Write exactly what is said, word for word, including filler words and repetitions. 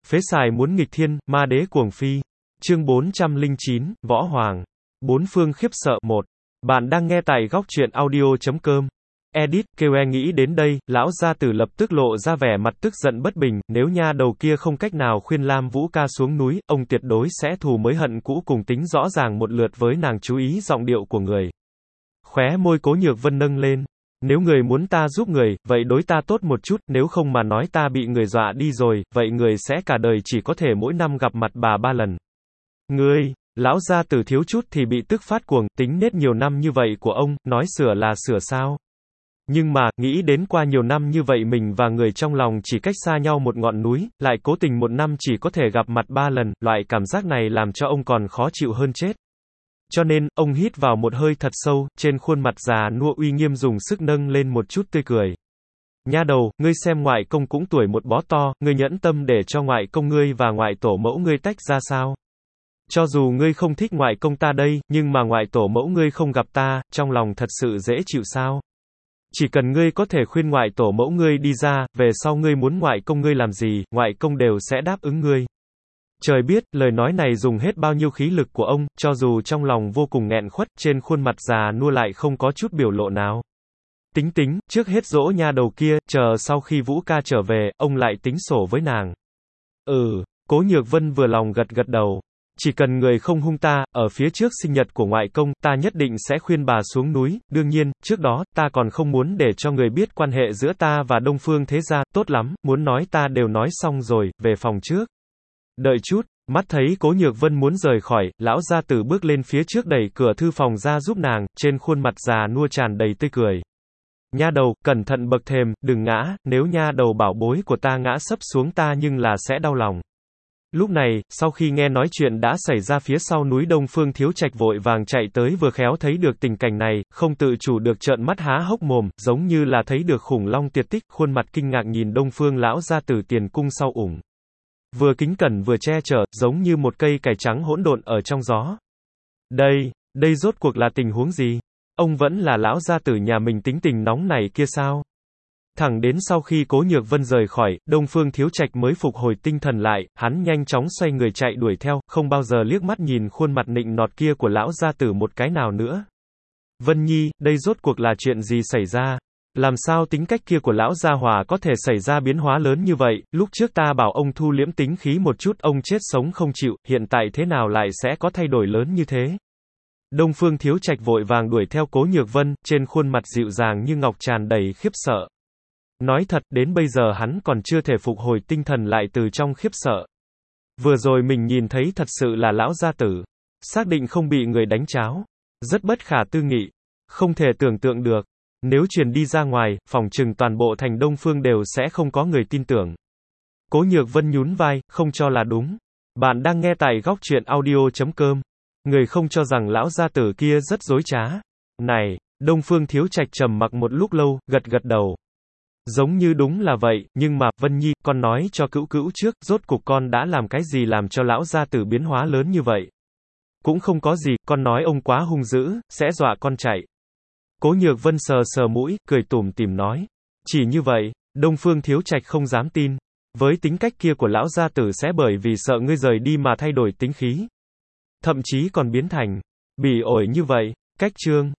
Phế xài muốn nghịch thiên, ma đế cuồng phi. Chương bốn trăm lẻ chín, Võ Hoàng. Bốn phương khiếp sợ một. Bạn đang nghe tại góc truyện audio chấm com. Edit, kêu e nghĩ đến đây, lão gia tử lập tức lộ ra vẻ mặt tức giận bất bình, nếu nha đầu kia không cách nào khuyên Lam Vũ ca xuống núi, ông tuyệt đối sẽ thù mới hận cũ cùng tính rõ ràng một lượt với nàng. Chú ý giọng điệu của người. Khóe môi Cố Nhược Vân nâng lên. Nếu người muốn ta giúp người, vậy đối ta tốt một chút, nếu không mà nói ta bị người dọa đi rồi, vậy người sẽ cả đời chỉ có thể mỗi năm gặp mặt bà ba lần. Ngươi, lão gia tử thiếu chút thì bị tức phát cuồng, tính nết nhiều năm như vậy của ông, nói sửa là sửa sao? Nhưng mà, nghĩ đến qua nhiều năm như vậy mình và người trong lòng chỉ cách xa nhau một ngọn núi, lại cố tình một năm chỉ có thể gặp mặt ba lần, loại cảm giác này làm cho ông còn khó chịu hơn chết. Cho nên, ông hít vào một hơi thật sâu, trên khuôn mặt già nua uy nghiêm dùng sức nâng lên một chút tươi cười. Nha đầu, ngươi xem ngoại công cũng tuổi một bó to, ngươi nhẫn tâm để cho ngoại công ngươi và ngoại tổ mẫu ngươi tách ra sao? Cho dù ngươi không thích ngoại công ta đây, nhưng mà ngoại tổ mẫu ngươi không gặp ta, trong lòng thật sự dễ chịu sao? Chỉ cần ngươi có thể khuyên ngoại tổ mẫu ngươi đi ra, về sau ngươi muốn ngoại công ngươi làm gì, ngoại công đều sẽ đáp ứng ngươi. Trời biết, lời nói này dùng hết bao nhiêu khí lực của ông, cho dù trong lòng vô cùng nghẹn khuất, trên khuôn mặt già nua lại không có chút biểu lộ nào. Tính tính, trước hết dỗ nha đầu kia, chờ sau khi Vũ ca trở về, ông lại tính sổ với nàng. Ừ, Cố Nhược Vân vừa lòng gật gật đầu. Chỉ cần người không hung ta, ở phía trước sinh nhật của ngoại công, ta nhất định sẽ khuyên bà xuống núi, đương nhiên, trước đó, ta còn không muốn để cho người biết quan hệ giữa ta và Đông Phương Thế Gia, tốt lắm, muốn nói ta đều nói xong rồi, về phòng trước. Đợi chút, mắt thấy Cố Nhược Vân muốn rời khỏi, lão gia tử bước lên phía trước đẩy cửa thư phòng ra giúp nàng, trên khuôn mặt già nua tràn đầy tươi cười. Nha đầu, cẩn thận bậc thềm, đừng ngã, nếu nha đầu bảo bối của ta ngã sấp xuống ta nhưng là sẽ đau lòng. Lúc này, sau khi nghe nói chuyện đã xảy ra phía sau núi Đông Phương Thiếu Trạch vội vàng chạy tới vừa khéo thấy được tình cảnh này, không tự chủ được trợn mắt há hốc mồm, giống như là thấy được khủng long tuyệt tích, khuôn mặt kinh ngạc nhìn Đông Phương lão gia tử tiền cung sau ủng. Vừa kính cẩn vừa che chở, giống như một cây cải trắng hỗn độn ở trong gió. Đây, đây rốt cuộc là tình huống gì? Ông vẫn là lão gia tử nhà mình tính tình nóng này kia sao? Thẳng đến sau khi Cố Nhược Vân rời khỏi, Đông Phương Thiếu Trạch mới phục hồi tinh thần lại, hắn nhanh chóng xoay người chạy đuổi theo, không bao giờ liếc mắt nhìn khuôn mặt nịnh nọt kia của lão gia tử một cái nào nữa. Vân Nhi, đây rốt cuộc là chuyện gì xảy ra? Làm sao tính cách kia của lão gia hòa có thể xảy ra biến hóa lớn như vậy, lúc trước ta bảo ông thu liễm tính khí một chút, ông chết sống không chịu, hiện tại thế nào lại sẽ có thay đổi lớn như thế? Đông Phương Thiếu Trạch vội vàng đuổi theo Cố Nhược Vân, trên khuôn mặt dịu dàng như ngọc tràn đầy khiếp sợ. Nói thật, đến bây giờ hắn còn chưa thể phục hồi tinh thần lại từ trong khiếp sợ. Vừa rồi mình nhìn thấy thật sự là lão gia tử. Xác định không bị người đánh cháo. Rất bất khả tư nghị. Không thể tưởng tượng được. Nếu truyền đi ra ngoài, phỏng chừng toàn bộ thành Đông Phương đều sẽ không có người tin tưởng. Cố Nhược Vân nhún vai, không cho là đúng. Bạn đang nghe tại góc truyện audio chấm com. Người không cho rằng lão gia tử kia rất dối trá. Này, Đông Phương Thiếu Trạch trầm mặc một lúc lâu, gật gật đầu. Giống như đúng là vậy, nhưng mà, Vân Nhi, con nói cho Cữu Cữu trước, rốt cuộc con đã làm cái gì làm cho lão gia tử biến hóa lớn như vậy? Cũng không có gì, con nói ông quá hung dữ, sẽ dọa con chạy. Cố Nhược Vân sờ sờ mũi, cười tủm tỉm nói. Chỉ như vậy, Đông Phương Thiếu Trạch không dám tin. Với tính cách kia của lão gia tử sẽ bởi vì sợ ngươi rời đi mà thay đổi tính khí. Thậm chí còn biến thành, bỉ ổi như vậy. Cách chương.